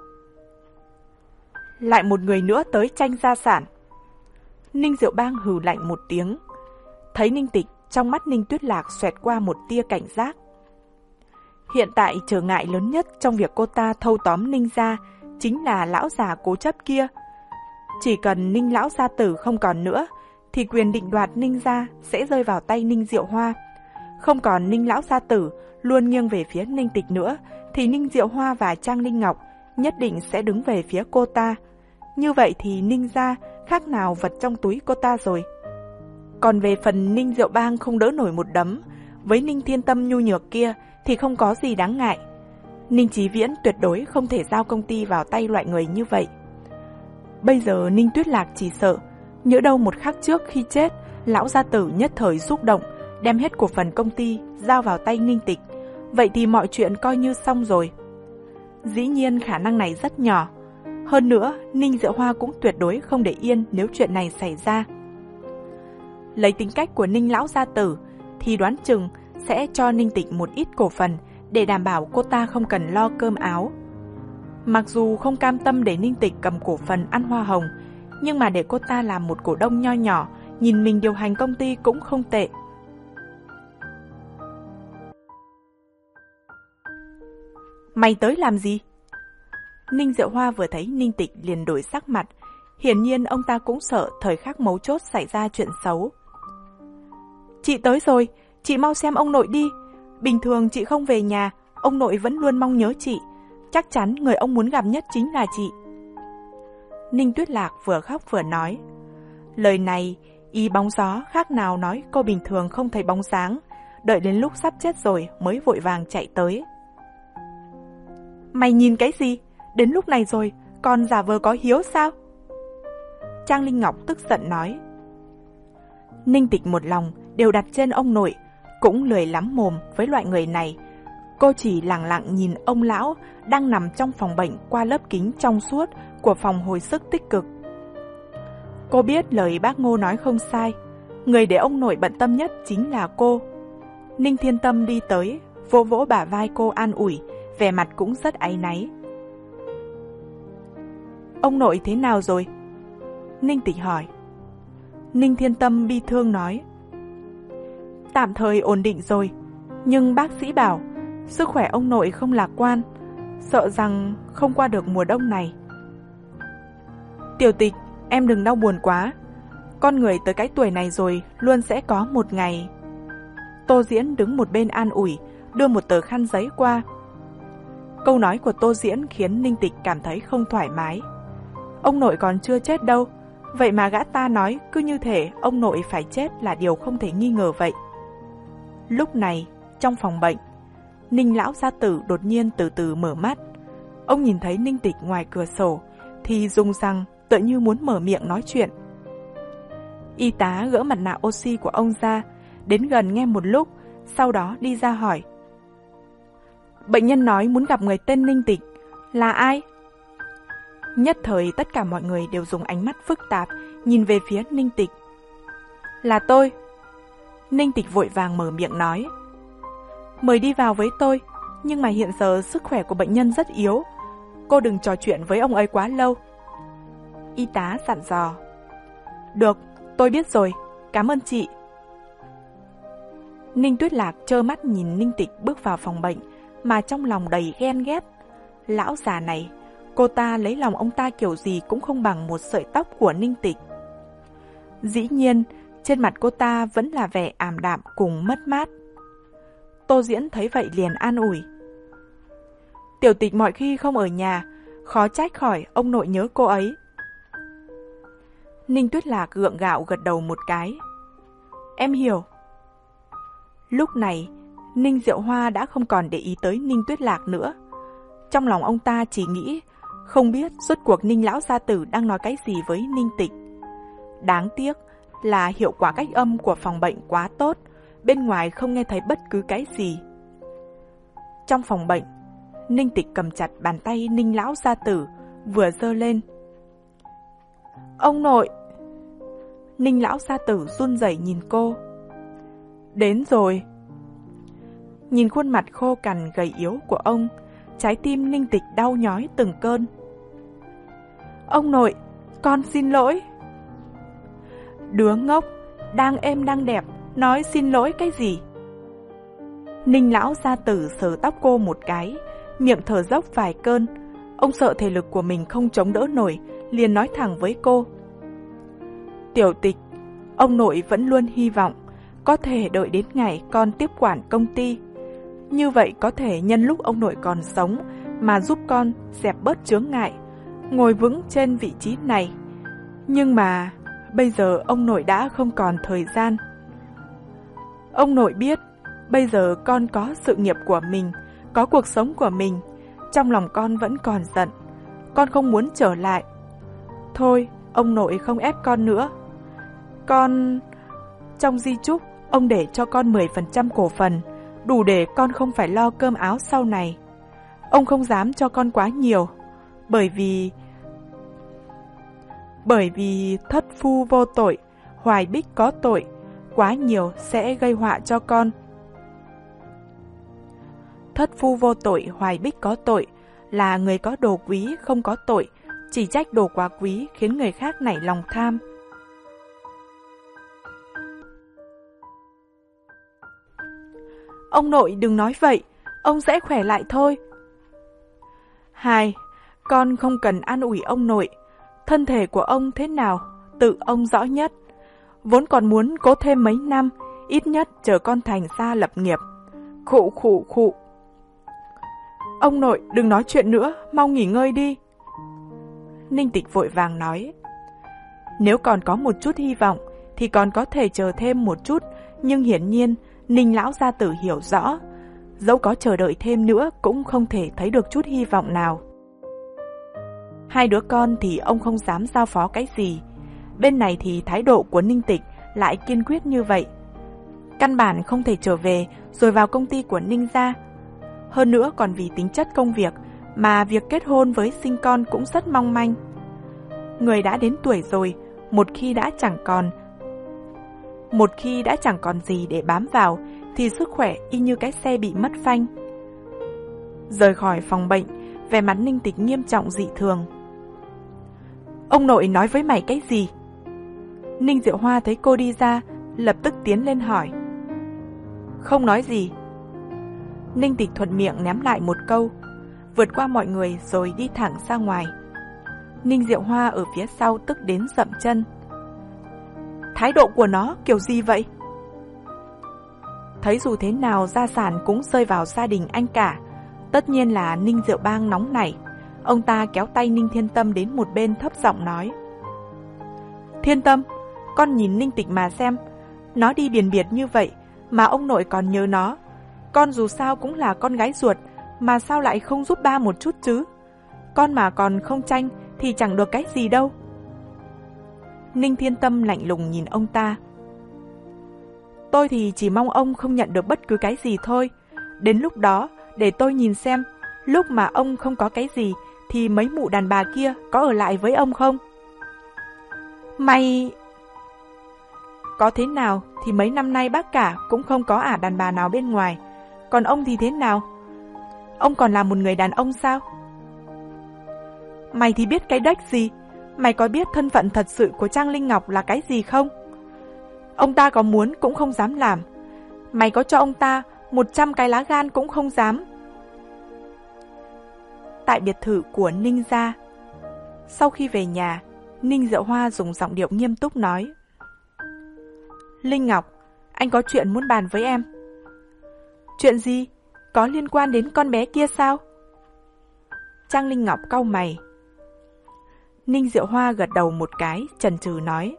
Lại một người nữa tới tranh gia sản. Ninh Diệu Bang hừ lạnh một tiếng. Thấy Ninh Tịch, trong mắt Ninh Tuyết Lạc xoẹt qua một tia cảnh giác. Hiện tại trở ngại lớn nhất trong việc cô ta thâu tóm Ninh gia chính là lão già cố chấp kia. Chỉ cần Ninh lão gia tử không còn nữa thì quyền định đoạt Ninh gia sẽ rơi vào tay Ninh Diệu Hoa. Không còn Ninh lão gia tử luôn nghiêng về phía Ninh Tịch nữa thì Ninh Diệu Hoa và Trang Linh Ngọc nhất định sẽ đứng về phía cô ta. Như vậy thì Ninh gia khác nào vật trong túi cô ta rồi. Còn về phần Ninh Diệu Bang không đỡ nổi một đấm với Ninh Thiên Tâm nhu nhược kia thì không có gì đáng ngại. Ninh Chí Viễn tuyệt đối không thể giao công ty vào tay loại người như vậy. Bây giờ Ninh Tuyết Lạc chỉ sợ, nhỡ đâu một khắc trước khi chết, lão gia tử nhất thời xúc động, đem hết cổ phần công ty giao vào tay Ninh Tịch, vậy thì mọi chuyện coi như xong rồi. Dĩ nhiên khả năng này rất nhỏ. Hơn nữa, Ninh Diệu Hoa cũng tuyệt đối không để yên nếu chuyện này xảy ra. Lấy tính cách của Ninh lão gia tử thì đoán chừng sẽ cho Ninh Tịch một ít cổ phần để đảm bảo cô ta không cần lo cơm áo. Mặc dù không cam tâm để Ninh Tịch cầm cổ phần ăn hoa hồng, nhưng mà để cô ta làm một cổ đông nho nhỏ, nhìn mình điều hành công ty cũng không tệ. Mày tới làm gì? Ninh Diệu Hoa vừa thấy Ninh Tịch liền đổi sắc mặt, hiển nhiên ông ta cũng sợ thời khắc mấu chốt xảy ra chuyện xấu. Chị tới rồi, chị mau xem ông nội đi. Bình thường chị không về nhà, ông nội vẫn luôn mong nhớ chị. Chắc chắn người ông muốn gặp nhất chính là chị. Ninh Tuyết Lạc vừa khóc vừa nói. Lời này, ý bóng gió khác nào nói cô bình thường không thấy bóng dáng, đợi đến lúc sắp chết rồi mới vội vàng chạy tới. Mày nhìn cái gì? Đến lúc này rồi, còn giả vờ có hiếu sao? Trang Linh Ngọc tức giận nói. Ninh Tịch một lòng đều đặt trên ông nội, cũng lười lắm mồm với loại người này. Cô chỉ lặng lặng nhìn ông lão đang nằm trong phòng bệnh qua lớp kính trong suốt của phòng hồi sức tích cực. Cô biết lời bác Ngô nói không sai, người để ông nội bận tâm nhất chính là cô. Ninh Thiên Tâm đi tới, vỗ vỗ bả vai cô an ủi, vẻ mặt cũng rất áy náy. Ông nội thế nào rồi? Ninh Tịch hỏi. Ninh Thiên Tâm bi thương nói. Tạm thời ổn định rồi, nhưng bác sĩ bảo sức khỏe ông nội không lạc quan, sợ rằng không qua được mùa đông này. Tiểu Tịch, em đừng đau buồn quá. Con người tới cái tuổi này rồi luôn sẽ có một ngày. Tô Diễn đứng một bên an ủi, đưa một tờ khăn giấy qua. Câu nói của Tô Diễn khiến Ninh Tịch cảm thấy không thoải mái. Ông nội còn chưa chết đâu, vậy mà gã ta nói cứ như thể ông nội phải chết là điều không thể nghi ngờ vậy. Lúc này, trong phòng bệnh, Ninh lão gia tử đột nhiên từ từ mở mắt. Ông nhìn thấy Ninh Tịch ngoài cửa sổ thì rung răng, tựa như muốn mở miệng nói chuyện. Y tá gỡ mặt nạ oxy của ông ra, đến gần nghe một lúc, sau đó đi ra hỏi. Bệnh nhân nói muốn gặp người tên Ninh Tịch, là ai? Nhất thời tất cả mọi người đều dùng ánh mắt phức tạp nhìn về phía Ninh Tịch. Là tôi. Ninh Tịch vội vàng mở miệng nói. Mời đi vào với tôi, nhưng mà hiện giờ sức khỏe của bệnh nhân rất yếu. Cô đừng trò chuyện với ông ấy quá lâu. Y tá dặn dò. Được, tôi biết rồi, cảm ơn chị. Ninh Tuyết Lạc trơ mắt nhìn Ninh Tịch bước vào phòng bệnh, mà trong lòng đầy ghen ghét. Lão già này, cô ta lấy lòng ông ta kiểu gì cũng không bằng một sợi tóc của Ninh Tịch. Dĩ nhiên, trên mặt cô ta vẫn là vẻ ảm đạm cùng mất mát. Tô Diễn thấy vậy liền an ủi. Tiểu Tịch mọi khi không ở nhà, khó trách khỏi ông nội nhớ cô ấy. Ninh Tuyết Lạc gượng gạo gật đầu một cái. Em hiểu. Lúc này, Ninh Diệu Hoa đã không còn để ý tới Ninh Tuyết Lạc nữa. Trong lòng ông ta chỉ nghĩ, không biết rốt cuộc Ninh lão gia tử đang nói cái gì với Ninh Tịch. Đáng tiếc là hiệu quả cách âm của phòng bệnh quá tốt, bên ngoài không nghe thấy bất cứ cái gì. Trong phòng bệnh, Ninh Tịch cầm chặt bàn tay Ninh lão gia tử, vừa giơ lên. Ông nội! Ninh lão gia tử run rẩy nhìn cô. Đến rồi. Nhìn khuôn mặt khô cằn gầy yếu của ông, trái tim Ninh Tịch đau nhói từng cơn. Ông nội, con xin lỗi. Đứa ngốc, đang êm đang đẹp, nói xin lỗi cái gì? Ninh lão gia tử sờ tóc cô một cái, miệng thở dốc vài cơn. Ông sợ thể lực của mình không chống đỡ nổi, liền nói thẳng với cô. Tiểu Tịch, ông nội vẫn luôn hy vọng có thể đợi đến ngày con tiếp quản công ty. Như vậy có thể nhân lúc ông nội còn sống mà giúp con dẹp bớt chướng ngại, ngồi vững trên vị trí này. Nhưng mà bây giờ ông nội đã không còn thời gian. Ông nội biết bây giờ con có sự nghiệp của mình, có cuộc sống của mình. Trong lòng con vẫn còn giận, con không muốn trở lại. Thôi, ông nội không ép con nữa. Con... Trong di chúc, ông để cho con mười phần trăm cổ phần, đủ để con không phải lo cơm áo sau này. Ông không dám cho con quá nhiều, bởi vì... Bởi vì thất phu vô tội, hoài bích có tội, quá nhiều sẽ gây họa cho con. Thất phu vô tội, hoài bích có tội là người có đồ quý không có tội, chỉ trách đồ quá quý khiến người khác nảy lòng tham. Ông nội đừng nói vậy, ông sẽ khỏe lại thôi. Hai, con không cần an ủi ông nội. Thân thể của ông thế nào, tự ông rõ nhất. Vốn còn muốn cố thêm mấy năm, ít nhất chờ con thành ra lập nghiệp. Khụ khụ khụ. Ông nội đừng nói chuyện nữa, mau nghỉ ngơi đi. Ninh Tịch vội vàng nói. Nếu còn có một chút hy vọng thì còn có thể chờ thêm một chút, nhưng hiển nhiên Ninh lão gia tử hiểu rõ, dẫu có chờ đợi thêm nữa cũng không thể thấy được chút hy vọng nào. Hai đứa con thì ông không dám giao phó cái gì, bên này thì thái độ của Ninh Tịch lại kiên quyết như vậy. Căn bản không thể trở về rồi vào công ty của Ninh gia. Hơn nữa còn vì tính chất công việc mà việc kết hôn với sinh con cũng rất mong manh. Người đã đến tuổi rồi, một khi đã chẳng còn Một khi đã chẳng còn gì để bám vào thì sức khỏe y như cái xe bị mất phanh. Rời khỏi phòng bệnh, vẻ mặt Ninh Tịch nghiêm trọng dị thường. Ông nội nói với mày cái gì? Ninh Diệu Hoa thấy cô đi ra, lập tức tiến lên hỏi. Không nói gì. Ninh Tịch thuận miệng ném lại một câu, vượt qua mọi người rồi đi thẳng ra ngoài. Ninh Diệu Hoa ở phía sau tức đến dậm chân. Thái độ của nó kiểu gì vậy? Thấy dù thế nào gia sản cũng rơi vào gia đình anh cả, tất nhiên là Ninh Diệu Bang nóng nảy. Ông ta kéo tay Ninh Thiên Tâm đến một bên thấp giọng nói. Thiên Tâm, con nhìn Ninh Tịch mà xem, nó đi biển biệt như vậy mà ông nội còn nhớ nó. Con dù sao cũng là con gái ruột, mà sao lại không giúp ba một chút chứ? Con mà còn không tranh thì chẳng được cái gì đâu. Ninh Thiên Tâm lạnh lùng nhìn ông ta. Tôi thì chỉ mong ông không nhận được bất cứ cái gì thôi. Đến lúc đó, để tôi nhìn xem, lúc mà ông không có cái gì thì mấy mụ đàn bà kia có ở lại với ông không? Mày... Có thế nào thì mấy năm nay bác cả cũng không có ả đàn bà nào bên ngoài. Còn ông thì thế nào? Ông còn là một người đàn ông sao? Mày thì biết cái đếch gì? Mày có biết thân phận thật sự của Trang Linh Ngọc là cái gì không? Ông ta có muốn cũng không dám làm. Mày có cho ông ta một trăm cái lá gan cũng không dám. Tại biệt thự của Ninh gia, sau khi về nhà, Ninh Diệu Hoa dùng giọng điệu nghiêm túc nói. Linh Ngọc, anh có chuyện muốn bàn với em. Chuyện gì? Có liên quan đến con bé kia sao? Trang Linh Ngọc cau mày. Ninh Diệu Hoa gật đầu một cái, chần chừ nói.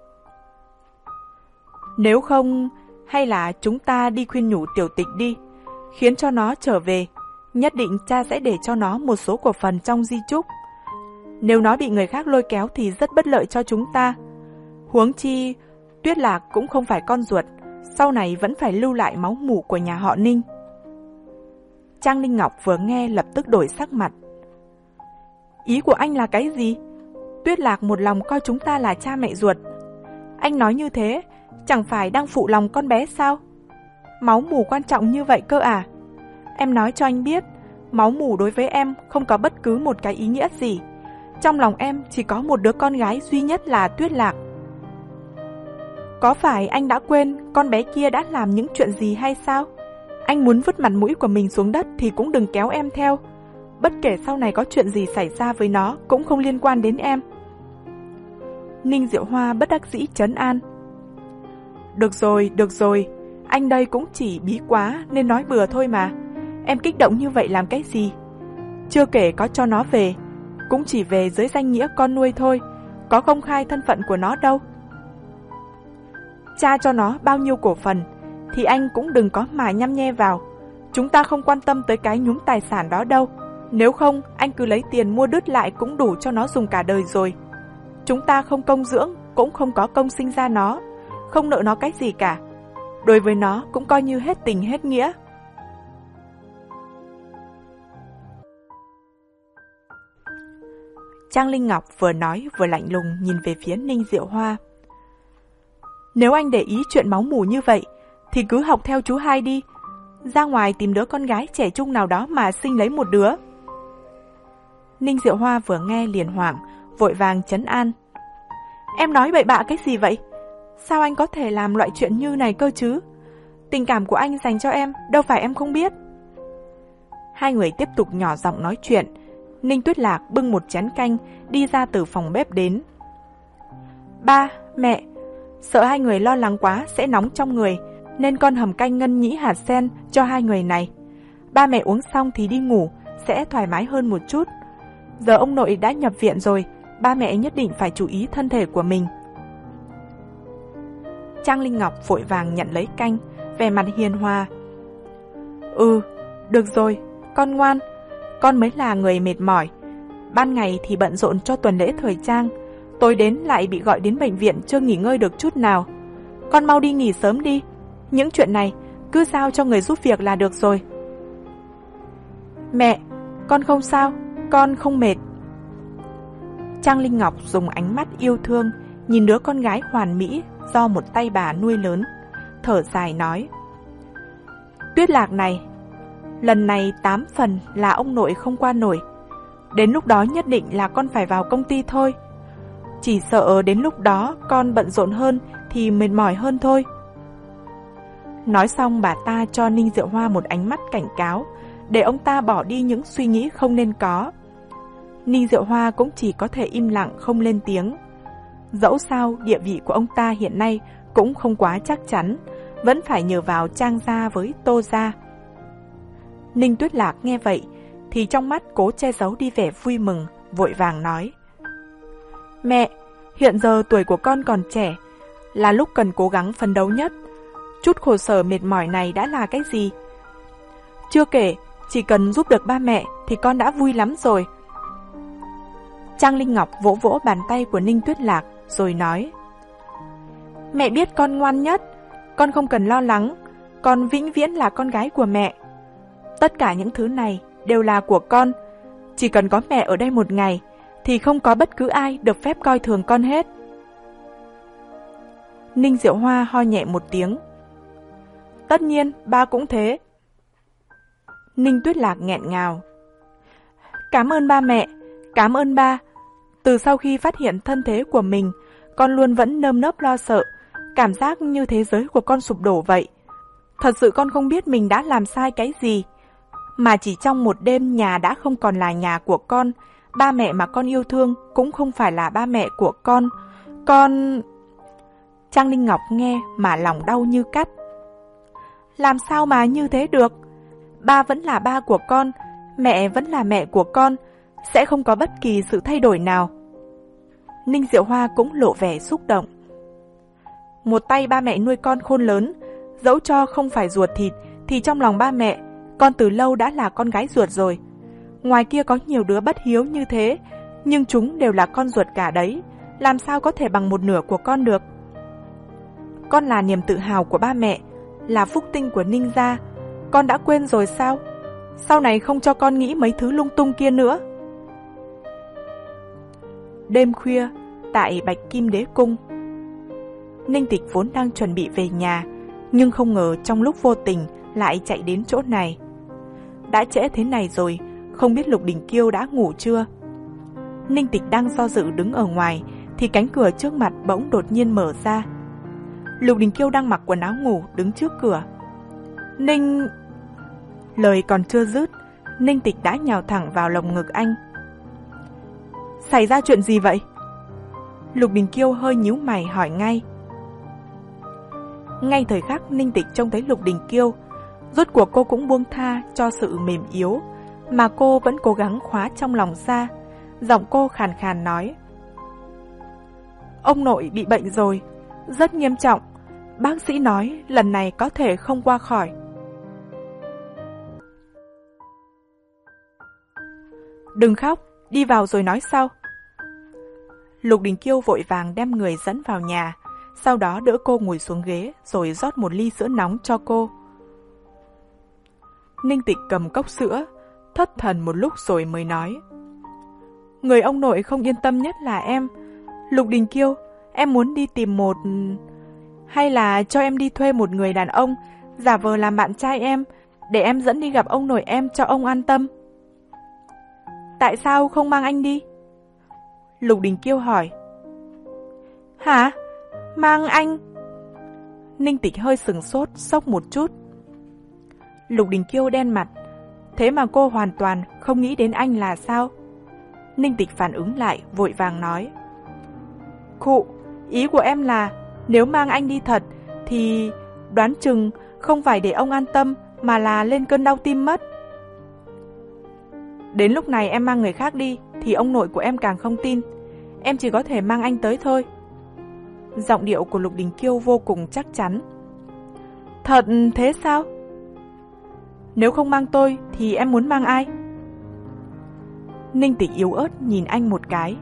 Nếu không, hay là chúng ta đi khuyên nhủ Tiểu Tịch đi, khiến cho nó trở về. Nhất định cha sẽ để cho nó một số cổ phần trong di chúc. Nếu nó bị người khác lôi kéo thì rất bất lợi cho chúng ta. Huống chi, Tuyết Lạc cũng không phải con ruột, sau này vẫn phải lưu lại máu mủ của nhà họ Ninh. Trang Linh Ngọc vừa nghe lập tức đổi sắc mặt. Ý của anh là cái gì? Tuyết Lạc một lòng coi chúng ta là cha mẹ ruột. Anh nói như thế, chẳng phải đang phụ lòng con bé sao? Máu mủ quan trọng như vậy cơ à? Em nói cho anh biết, máu mủ đối với em không có bất cứ một cái ý nghĩa gì. Trong lòng em chỉ có một đứa con gái duy nhất là Tuyết Lạc. Có phải anh đã quên con bé kia đã làm những chuyện gì hay sao? Anh muốn vứt mặt mũi của mình xuống đất thì cũng đừng kéo em theo. Bất kể sau này có chuyện gì xảy ra với nó cũng không liên quan đến em. Ninh Diệu Hoa bất đắc dĩ trấn an. Được rồi, được rồi, anh đây cũng chỉ bí quá nên nói bừa thôi mà. Em kích động như vậy làm cái gì? Chưa kể có cho nó về, cũng chỉ về dưới danh nghĩa con nuôi thôi, có công khai thân phận của nó đâu. Cha cho nó bao nhiêu cổ phần thì anh cũng đừng có mà nhăm nhe vào. Chúng ta không quan tâm tới cái nhúm tài sản đó đâu. Nếu không, anh cứ lấy tiền mua đứt lại cũng đủ cho nó dùng cả đời rồi. Chúng ta không công dưỡng, cũng không có công sinh ra nó, không nợ nó cái gì cả. Đối với nó cũng coi như hết tình hết nghĩa. Trang Linh Ngọc vừa nói vừa lạnh lùng nhìn về phía Ninh Diệu Hoa. Nếu anh để ý chuyện máu mủ như vậy, thì cứ học theo chú hai đi. Ra ngoài tìm đứa con gái trẻ trung nào đó mà sinh lấy một đứa. Ninh Diệu Hoa vừa nghe liền hoảng, vội vàng trấn an. Em nói bậy bạ cái gì vậy? Sao anh có thể làm loại chuyện như này cơ chứ? Tình cảm của anh dành cho em, đâu phải em không biết. Hai người tiếp tục nhỏ giọng nói chuyện. Ninh Tuyết Lạc bưng một chén canh đi ra từ phòng bếp đến. Ba, mẹ, sợ hai người lo lắng quá sẽ nóng trong người, nên con hầm canh ngân nhĩ hạt sen cho hai người này. Ba mẹ uống xong thì đi ngủ, sẽ thoải mái hơn một chút. Giờ ông nội đã nhập viện rồi, ba mẹ nhất định phải chú ý thân thể của mình. Trang Linh Ngọc vội vàng nhận lấy canh, vẻ mặt hiền hòa. Ừ, được rồi, con ngoan, con mới là người mệt mỏi. Ban ngày thì bận rộn cho tuần lễ thời trang, tối đến lại bị gọi đến bệnh viện chưa nghỉ ngơi được chút nào. Con mau đi nghỉ sớm đi, những chuyện này cứ giao cho người giúp việc là được rồi. Mẹ, con không sao, con không mệt. Trang Linh Ngọc dùng ánh mắt yêu thương nhìn đứa con gái hoàn mỹ do một tay bà nuôi lớn, thở dài nói. Tuyết Lạc này, lần này tám phần là ông nội không qua nổi. Đến lúc đó nhất định là con phải vào công ty thôi. Chỉ sợ đến lúc đó con bận rộn hơn thì mệt mỏi hơn thôi. Nói xong bà ta cho Ninh Diệu Hoa một ánh mắt cảnh cáo, để ông ta bỏ đi những suy nghĩ không nên có. Ninh Diệu Hoa cũng chỉ có thể im lặng không lên tiếng. Dẫu sao địa vị của ông ta hiện nay cũng không quá chắc chắn, vẫn phải nhờ vào Trang gia với Tô gia. Ninh Tuyết Lạc nghe vậy thì trong mắt cố che giấu đi vẻ vui mừng, vội vàng nói. Mẹ, hiện giờ tuổi của con còn trẻ, là lúc cần cố gắng phấn đấu nhất. Chút khổ sở mệt mỏi này đã là cái gì? Chưa kể, chỉ cần giúp được ba mẹ thì con đã vui lắm rồi. Trang Linh Ngọc vỗ vỗ bàn tay của Ninh Tuyết Lạc rồi nói. Mẹ biết con ngoan nhất, con không cần lo lắng, con vĩnh viễn là con gái của mẹ. Tất cả những thứ này đều là của con, chỉ cần có mẹ ở đây một ngày thì không có bất cứ ai được phép coi thường con hết. Ninh Diệu Hoa ho nhẹ một tiếng. Tất nhiên, ba cũng thế. Ninh Tuyết Lạc nghẹn ngào. Cảm ơn ba mẹ, cảm ơn ba. Từ sau khi phát hiện thân thế của mình, con luôn vẫn nơm nớp lo sợ, cảm giác như thế giới của con sụp đổ vậy. Thật sự con không biết mình đã làm sai cái gì, mà chỉ trong một đêm nhà đã không còn là nhà của con, ba mẹ mà con yêu thương cũng không phải là ba mẹ của con. Con... Trang Linh Ngọc nghe mà lòng đau như cắt. Làm sao mà như thế được? Ba vẫn là ba của con, mẹ vẫn là mẹ của con, sẽ không có bất kỳ sự thay đổi nào. Ninh Diệu Hoa cũng lộ vẻ xúc động. Một tay ba mẹ nuôi con khôn lớn, dẫu cho không phải ruột thịt thì trong lòng ba mẹ, con từ lâu đã là con gái ruột rồi. Ngoài kia có nhiều đứa bất hiếu như thế, nhưng chúng đều là con ruột cả đấy, làm sao có thể bằng một nửa của con được. Con là niềm tự hào của ba mẹ, là phúc tinh của Ninh gia. Con đã quên rồi sao? Sau này không cho con nghĩ mấy thứ lung tung kia nữa. Đêm khuya, tại Bạch Kim Đế Cung, Ninh Tịch vốn đang chuẩn bị về nhà, nhưng không ngờ trong lúc vô tình lại chạy đến chỗ này. Đã trễ thế này rồi, không biết Lục Đình Kiêu đã ngủ chưa? Ninh Tịch đang do dự đứng ở ngoài, thì cánh cửa trước mặt bỗng đột nhiên mở ra. Lục Đình Kiêu đang mặc quần áo ngủ đứng trước cửa. Ninh... Lời còn chưa dứt, Ninh Tịch đã nhào thẳng vào lồng ngực anh. Xảy ra chuyện gì vậy? Lục Đình Kiêu hơi nhíu mày hỏi ngay. Ngay thời khắc Ninh Tịch trông thấy Lục Đình Kiêu, rốt cuộc cô cũng buông tha cho sự mềm yếu mà cô vẫn cố gắng khóa trong lòng ra. Giọng cô khàn khàn nói. Ông nội bị bệnh rồi, rất nghiêm trọng. Bác sĩ nói lần này có thể không qua khỏi. Đừng khóc, đi vào rồi nói sau. Lục Đình Kiêu vội vàng đem người dẫn vào nhà, sau đó đỡ cô ngồi xuống ghế rồi rót một ly sữa nóng cho cô. Ninh Tịch cầm cốc sữa, thất thần một lúc rồi mới nói. Người ông nội không yên tâm nhất là em. Lục Đình Kiêu, em muốn đi tìm một... Hay là cho em đi thuê một người đàn ông, giả vờ làm bạn trai em, để em dẫn đi gặp ông nội em cho ông an tâm. Tại sao không mang anh đi? Lục Đình Kiêu hỏi. Hả? Mang anh? Ninh Tịch hơi sửng sốt, sốc một chút. Lục Đình Kiêu đen mặt. Thế mà cô hoàn toàn không nghĩ đến anh là sao? Ninh Tịch phản ứng lại, vội vàng nói. Khụ, ý của em là nếu mang anh đi thật thì đoán chừng không phải để ông an tâm mà là lên cơn đau tim mất. Đến lúc này em mang người khác đi thì ông nội của em càng không tin. Em chỉ có thể mang anh tới thôi. Giọng điệu của Lục Đình Kiêu vô cùng chắc chắn. Thật thế sao? Nếu không mang tôi thì em muốn mang ai? Ninh Tịch yếu ớt nhìn anh một cái.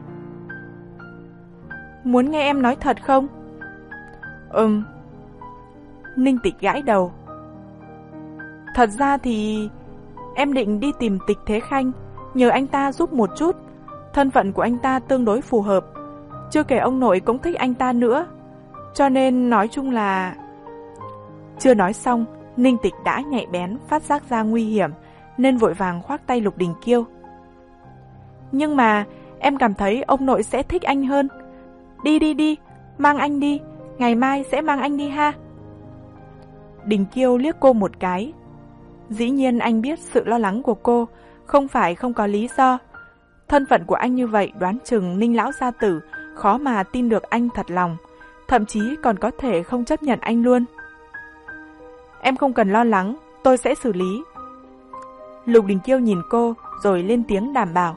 Muốn nghe em nói thật không? Ừm. Ninh Tịch gãi đầu. Thật ra thì em định đi tìm Tịch Thế Khanh, nhờ anh ta giúp một chút. Thân phận của anh ta tương đối phù hợp, chưa kể ông nội cũng thích anh ta nữa. Cho nên nói chung là... Chưa nói xong, Ninh Tịch đã nhạy bén phát giác ra nguy hiểm, nên vội vàng khoác tay Lục Đình Kiêu. Nhưng mà em cảm thấy ông nội sẽ thích anh hơn. Đi đi đi, mang anh đi, ngày mai sẽ mang anh đi ha. Đình Kiêu liếc cô một cái. Dĩ nhiên anh biết sự lo lắng của cô không phải không có lý do. Thân phận của anh như vậy đoán chừng Ninh lão gia tử khó mà tin được anh thật lòng, thậm chí còn có thể không chấp nhận anh luôn. Em không cần lo lắng, tôi sẽ xử lý. Lục Đình Kiêu nhìn cô rồi lên tiếng đảm bảo.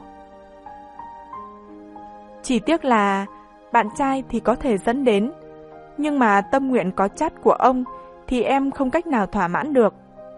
Chỉ tiếc là bạn trai thì có thể dẫn đến, nhưng mà tâm nguyện có chắt của ông thì em không cách nào thỏa mãn được.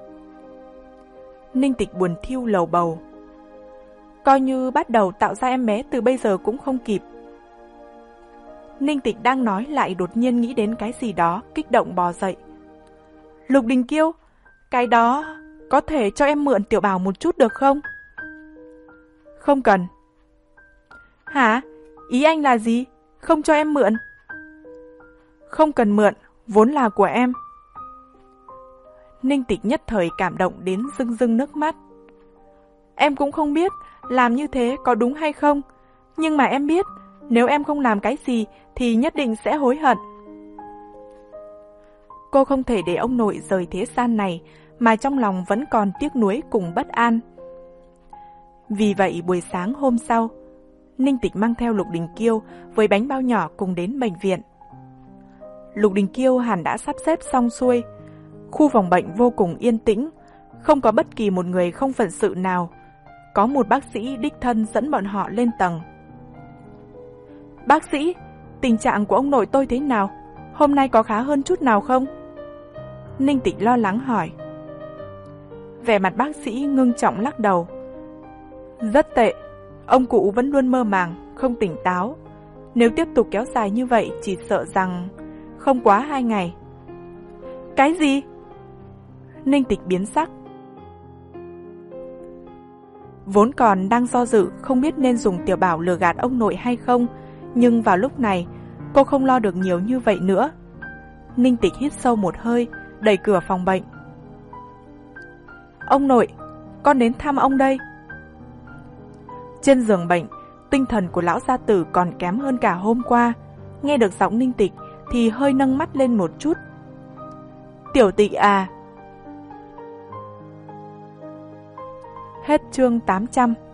Ninh Tịch buồn thiu lầu bầu. Coi như bắt đầu tạo ra em bé từ bây giờ cũng không kịp. Ninh Tịch đang nói lại đột nhiên nghĩ đến cái gì đó, kích động bò dậy. Lục Đình Kiêu, cái đó có thể cho em mượn Tiểu Bảo một chút được không? Không cần. Hả? Ý anh là gì? Không cho em mượn? Không cần mượn, vốn là của em. Ninh Tịch nhất thời cảm động đến rưng rưng nước mắt. Em cũng không biết làm như thế có đúng hay không, nhưng mà em biết nếu em không làm cái gì thì nhất định sẽ hối hận. Cô không thể để ông nội rời thế gian này mà trong lòng vẫn còn tiếc nuối cùng bất an. Vì vậy buổi sáng hôm sau, Ninh Tịch mang theo Lục Đình Kiêu với bánh bao nhỏ cùng đến bệnh viện. Lục Đình Kiêu hẳn đã sắp xếp xong xuôi. Khu phòng bệnh vô cùng yên tĩnh, không có bất kỳ một người không phận sự nào. Có một bác sĩ đích thân dẫn bọn họ lên tầng. Bác sĩ, tình trạng của ông nội tôi thế nào? Hôm nay có khá hơn chút nào không? Ninh Tịch lo lắng hỏi. Vẻ mặt bác sĩ ngưng trọng lắc đầu. Rất tệ, ông cụ vẫn luôn mơ màng, không tỉnh táo. Nếu tiếp tục kéo dài như vậy chỉ sợ rằng không quá hai ngày. Cái gì? Ninh Tịch biến sắc. Vốn còn đang do dự không biết nên dùng Tiểu Bảo lừa gạt ông nội hay không, nhưng vào lúc này cô không lo được nhiều như vậy nữa. Ninh Tịch hít sâu một hơi, đẩy cửa phòng bệnh. Ông nội, con đến thăm ông đây. Trên giường bệnh, tinh thần của lão gia tử còn kém hơn cả hôm qua. Nghe được giọng Ninh Tịch thì hơi nâng mắt lên một chút. Tiểu Tịch à. Hết chương tám trăm.